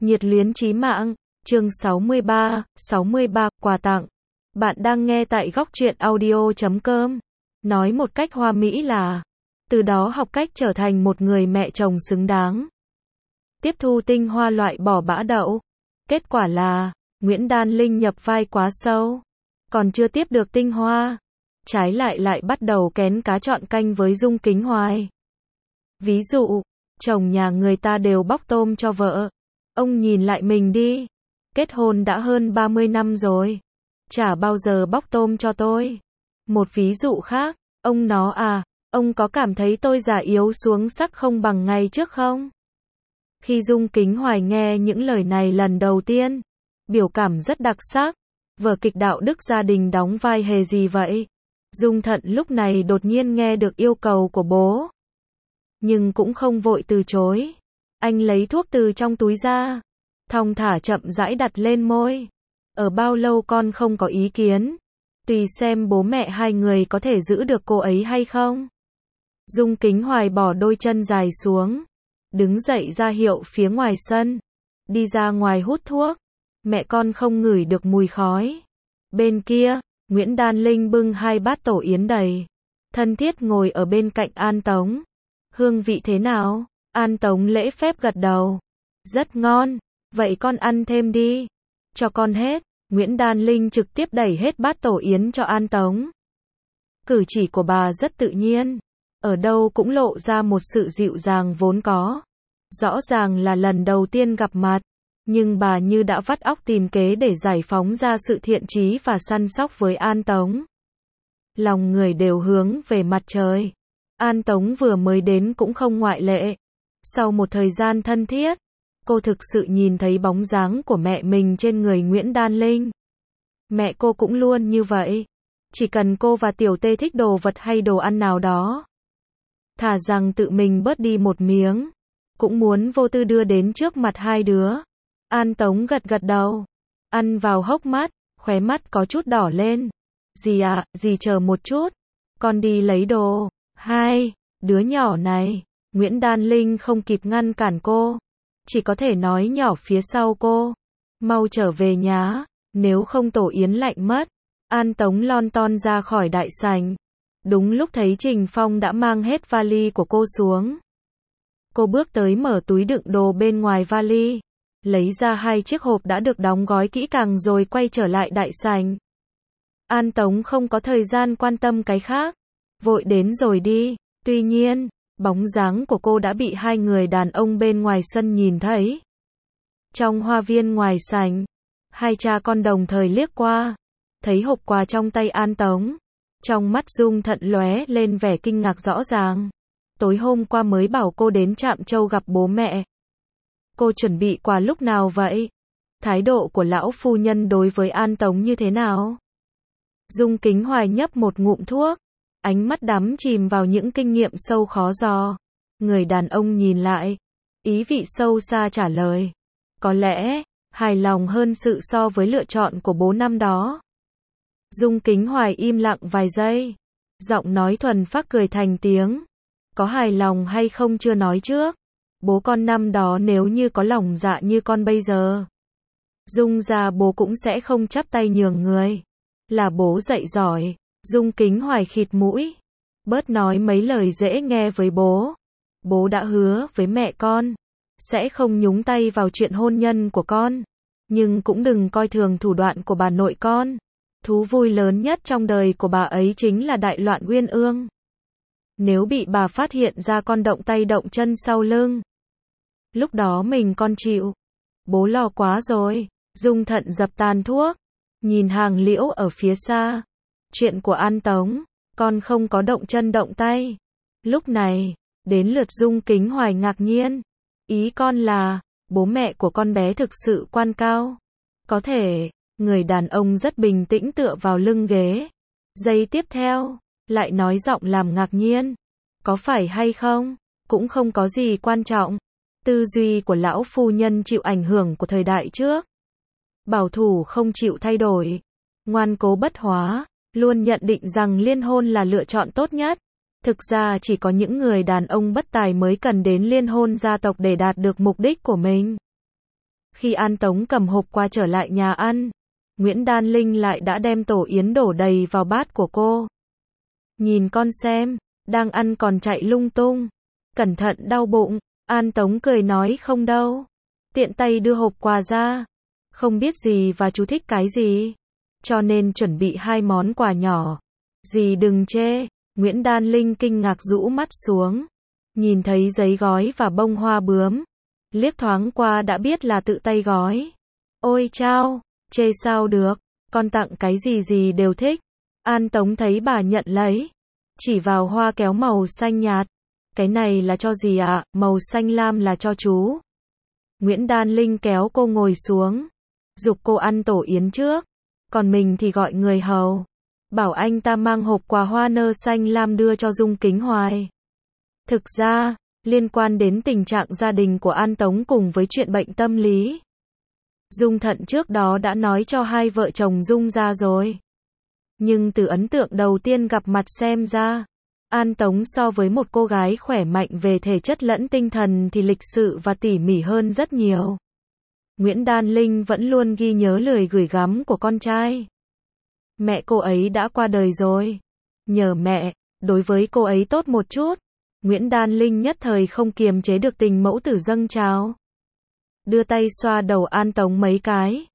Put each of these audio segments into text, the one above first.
Nhiệt luyến chí mạng, chương 63, quà tặng. Bạn đang nghe tại góc truyện audio.com. Nói một cách hoa mỹ là, từ đó học cách trở thành một người mẹ chồng xứng đáng. Tiếp thu tinh hoa loại bỏ bã đậu. Kết quả là, Nguyễn Đan Linh nhập vai quá sâu. Còn chưa tiếp được tinh hoa. Trái lại bắt đầu kén cá chọn canh với Dung Kính Hoài. Ví dụ, chồng nhà người ta đều bóc tôm cho vợ. Ông nhìn lại mình đi. Kết hôn đã hơn 30 năm rồi. Chả bao giờ bóc tôm cho tôi. Một ví dụ khác, ông ông có cảm thấy tôi già yếu xuống sắc không bằng ngày trước không? Khi Dung Kính Hoài nghe những lời này lần đầu tiên, biểu cảm rất đặc sắc. Vở kịch đạo đức gia đình đóng vai hề gì vậy? Dung Thận lúc này đột nhiên nghe được yêu cầu của bố. Nhưng cũng không vội từ chối. Anh lấy thuốc từ trong túi ra. Thong thả chậm rãi đặt lên môi. Ở bao lâu con không có ý kiến. Tùy xem bố mẹ hai người có thể giữ được cô ấy hay không. Dung Kính Hoài bỏ đôi chân dài xuống. Đứng dậy ra hiệu phía ngoài sân. Đi ra ngoài hút thuốc. Mẹ con không ngửi được mùi khói. Bên kia, Nguyễn Đan Linh bưng 2 bát tổ yến đầy. Thân thiết ngồi ở bên cạnh An Tống. Hương vị thế nào? An Tống lễ phép gật đầu. Rất ngon. Vậy con ăn thêm đi. Cho con hết. Nguyễn Đan Linh trực tiếp đẩy hết bát tổ yến cho An Tống. Cử chỉ của bà rất tự nhiên. Ở đâu cũng lộ ra một sự dịu dàng vốn có. Rõ ràng là lần đầu tiên gặp mặt. Nhưng bà như đã vắt óc tìm kế để giải phóng ra sự thiện chí và săn sóc với An Tống. Lòng người đều hướng về mặt trời. An Tống vừa mới đến cũng không ngoại lệ. Sau một thời gian thân thiết, cô thực sự nhìn thấy bóng dáng của mẹ mình trên người Nguyễn Đan Linh. Mẹ cô cũng luôn như vậy. Chỉ cần cô và Tiểu Tê thích đồ vật hay đồ ăn nào đó, thà rằng tự mình bớt đi một miếng, cũng muốn vô tư đưa đến trước mặt hai đứa. An Tống gật đầu. Ăn vào hốc mắt, khóe mắt có chút đỏ lên. Dì chờ một chút. Con đi lấy đồ. Hai, đứa nhỏ này. Nguyễn Đan Linh không kịp ngăn cản cô. Chỉ có thể nói nhỏ phía sau cô. Mau trở về nhá. Nếu không tổ yến lạnh mất. An Tống lon ton ra khỏi đại sảnh. Đúng lúc thấy Trình Phong đã mang hết vali của cô xuống. Cô bước tới mở túi đựng đồ bên ngoài vali. Lấy ra 2 chiếc hộp đã được đóng gói kỹ càng rồi quay trở lại đại sảnh. An Tống không có thời gian quan tâm cái khác. Vội đến rồi đi. Tuy nhiên, bóng dáng của cô đã bị 2 người đàn ông bên ngoài sân nhìn thấy. Trong hoa viên ngoài sảnh, 2 cha con đồng thời liếc qua. Thấy hộp quà trong tay An Tống. Trong mắt Dung Thận lóe lên vẻ kinh ngạc rõ ràng. Tối hôm qua mới bảo cô đến Trạm Châu gặp bố mẹ. Cô chuẩn bị quà lúc nào vậy? Thái độ của lão phu nhân đối với An Tống như thế nào? Dung Kính Hoài nhấp một ngụm thuốc. Ánh mắt đắm chìm vào những kinh nghiệm sâu khó dò. Người đàn ông nhìn lại. Ý vị sâu xa trả lời. Có lẽ, hài lòng hơn sự so với lựa chọn của bố năm đó. Dung Kính Hoài im lặng vài giây. Giọng nói thuần phác cười thành tiếng. Có hài lòng hay không chưa nói trước. Bố con năm đó nếu như có lòng dạ như con bây giờ. Dung gia bố cũng sẽ không chắp tay nhường người. Là bố dạy giỏi. Dung Kính Hoài khịt mũi. Bớt nói mấy lời dễ nghe với bố. Bố đã hứa với mẹ con. Sẽ không nhúng tay vào chuyện hôn nhân của con. Nhưng cũng đừng coi thường thủ đoạn của bà nội con. Thú vui lớn nhất trong đời của bà ấy chính là đại loạn uyên ương. Nếu bị bà phát hiện ra con động tay động chân sau lưng. Lúc đó mình con chịu. Bố lo quá rồi. Dung Thận dập tàn thuốc. Nhìn hàng liễu ở phía xa. Chuyện của An Tống. Con không có động chân động tay. Lúc này, đến lượt Dung Kính Hoài ngạc nhiên. Ý con là, bố mẹ của con bé thực sự quan cao. Có thể, người đàn ông rất bình tĩnh tựa vào lưng ghế. Giây tiếp theo, lại nói giọng làm ngạc nhiên. Có phải hay không? Cũng không có gì quan trọng. Tư duy của lão phu nhân chịu ảnh hưởng của thời đại trước. Bảo thủ không chịu thay đổi. Ngoan cố bất hóa. Luôn nhận định rằng liên hôn là lựa chọn tốt nhất. Thực ra chỉ có những người đàn ông bất tài mới cần đến liên hôn gia tộc để đạt được mục đích của mình. Khi An Tống cầm hộp quà trở lại nhà ăn, Nguyễn Đan Linh lại đã đem tổ yến đổ đầy vào bát của cô. Nhìn con xem, đang ăn còn chạy lung tung. Cẩn thận đau bụng. An Tống cười nói không đâu. Tiện tay đưa hộp quà ra. Không biết dì và chú thích cái gì, cho nên chuẩn bị 2 món quà nhỏ. Dì đừng chê. Nguyễn Đan Linh kinh ngạc rũ mắt xuống. Nhìn thấy giấy gói và bông hoa bướm. Liếc thoáng qua đã biết là tự tay gói. Ôi chao, chê sao được, con tặng cái gì dì đều thích. An Tống thấy bà nhận lấy. Chỉ vào hoa kéo màu xanh nhạt. Cái này là cho dì ạ, màu xanh lam là cho chú. Nguyễn Đan Linh kéo cô ngồi xuống. Giục cô ăn tổ yến trước. Còn mình thì gọi người hầu. Bảo anh ta mang hộp quà hoa nơ xanh lam đưa cho Dung Kính Hoài. Thực ra, liên quan đến tình trạng gia đình của An Tống cùng với chuyện bệnh tâm lý, Dung Thận trước đó đã nói cho hai vợ chồng Dung ra rồi. Nhưng từ ấn tượng đầu tiên gặp mặt xem ra, An Tống so với một cô gái khỏe mạnh về thể chất lẫn tinh thần thì lịch sự và tỉ mỉ hơn rất nhiều. Nguyễn Đan Linh vẫn luôn ghi nhớ lời gửi gắm của con trai. Mẹ cô ấy đã qua đời rồi. Nhờ mẹ, đối với cô ấy tốt một chút. Nguyễn Đan Linh nhất thời không kiềm chế được tình mẫu tử dâng trào. Đưa tay xoa đầu An Tống mấy cái.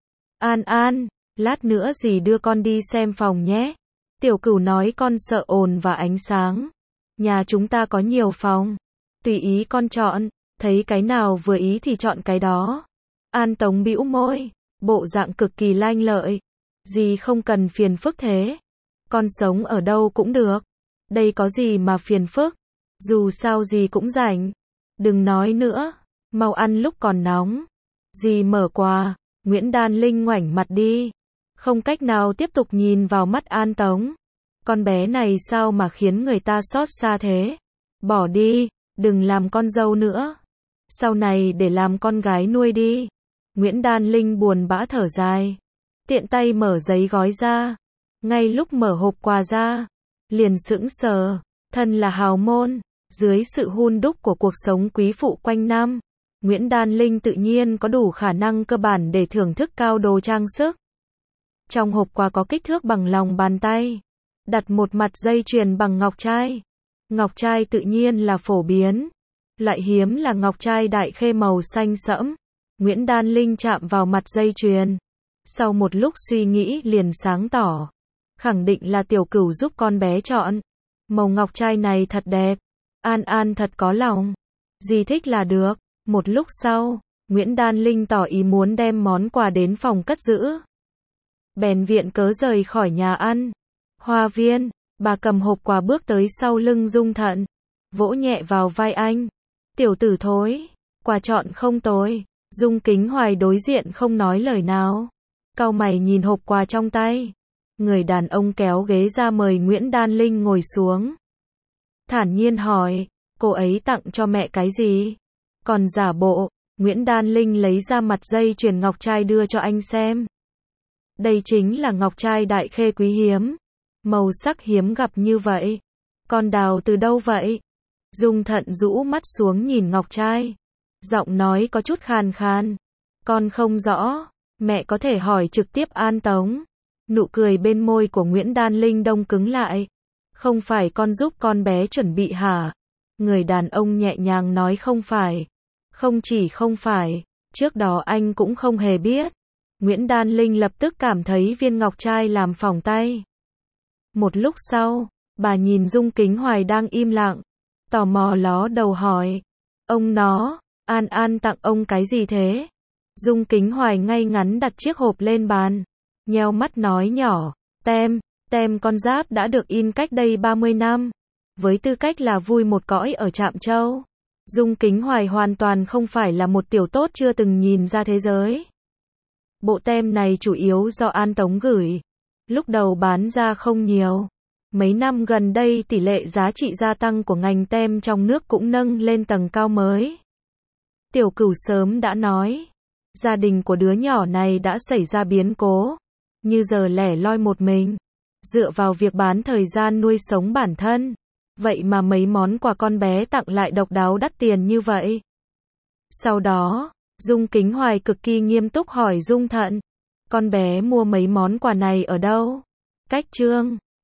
An, lát nữa dì đưa con đi xem phòng nhé. Tiểu Cửu nói con sợ ồn và ánh sáng. Nhà chúng ta có nhiều phòng. Tùy ý con chọn, thấy cái nào vừa ý thì chọn cái đó. An Tống bĩu môi, bộ dạng cực kỳ lanh lợi. Dì không cần phiền phức thế. Con sống ở đâu cũng được. Đây có gì mà phiền phức. Dù sao dì cũng rảnh. Đừng nói nữa. Mau ăn lúc còn nóng. Dì mở quà. Nguyễn Đan Linh ngoảnh mặt đi. Không cách nào tiếp tục nhìn vào mắt An Tống. Con bé này sao mà khiến người ta xót xa thế. Bỏ đi. Đừng làm con dâu nữa. Sau này để làm con gái nuôi đi. Nguyễn Đan Linh buồn bã thở dài. Tiện tay mở giấy gói ra. Ngay lúc mở hộp quà ra, liền sững sờ. Thân là hào môn, dưới sự hun đúc của cuộc sống quý phụ quanh năm, Nguyễn Đan Linh tự nhiên có đủ khả năng cơ bản để thưởng thức cao đồ trang sức. Trong hộp quà có kích thước bằng lòng bàn tay, đặt một mặt dây chuyền bằng ngọc trai. Ngọc trai tự nhiên là phổ biến. Loại hiếm là ngọc trai đại khê màu xanh sẫm. Nguyễn Đan Linh chạm vào mặt dây chuyền. Sau một lúc suy nghĩ liền sáng tỏ. Khẳng định là Tiểu Cửu giúp con bé chọn. Màu ngọc trai này thật đẹp. An thật có lòng. Dì thích là được. Một lúc sau, Nguyễn Đan Linh tỏ ý muốn đem món quà đến phòng cất giữ. Bèn viện cớ rời khỏi nhà ăn. Hoa viên, bà cầm hộp quà bước tới sau lưng Dung Thận. Vỗ nhẹ vào vai anh. Tiểu tử thối, quà chọn không tồi. Dung Kính Hoài đối diện không nói lời nào. Cau mày nhìn hộp quà trong tay. Người đàn ông kéo ghế ra mời Nguyễn Đan Linh ngồi xuống. Thản nhiên hỏi, cô ấy tặng cho mẹ cái gì? Còn giả bộ, Nguyễn Đan Linh lấy ra mặt dây chuyền ngọc trai đưa cho anh xem. Đây chính là ngọc trai đại khê quý hiếm. Màu sắc hiếm gặp như vậy. Con đào từ đâu vậy? Dung Thận rũ mắt xuống nhìn ngọc trai. Giọng nói có chút khàn khàn. Con không rõ, mẹ có thể hỏi trực tiếp An Tống. Nụ cười bên môi của Nguyễn Đan Linh đông cứng lại. Không phải con giúp con bé chuẩn bị hả? Người đàn ông nhẹ nhàng nói không phải. Không chỉ không phải, trước đó anh cũng không hề biết. Nguyễn Đan Linh lập tức cảm thấy viên ngọc trai làm phỏng tay. Một lúc sau, bà nhìn Dung Kính Hoài đang im lặng. Tò mò ló đầu hỏi. Ông nó, An tặng ông cái gì thế? Dung Kính Hoài ngay ngắn đặt chiếc hộp lên bàn. Nheo mắt nói nhỏ. Tem con giáp đã được in cách đây 30 năm. Với tư cách là vui một cõi ở Trạm Châu. Dung Kính Hoài hoàn toàn không phải là một tiểu tốt chưa từng nhìn ra thế giới. Bộ tem này chủ yếu do An Tống gửi. Lúc đầu bán ra không nhiều. Mấy năm gần đây tỷ lệ giá trị gia tăng của ngành tem trong nước cũng nâng lên tầng cao mới. Tiểu Cửu sớm đã nói. Gia đình của đứa nhỏ này đã xảy ra biến cố. Như giờ lẻ loi một mình. Dựa vào việc bán thời gian nuôi sống bản thân. Vậy mà mấy món quà con bé tặng lại độc đáo đắt tiền như vậy. Sau đó, Dung Kính Hoài cực kỳ nghiêm túc hỏi Dung Thận. Con bé mua mấy món quà này ở đâu? Cách Trương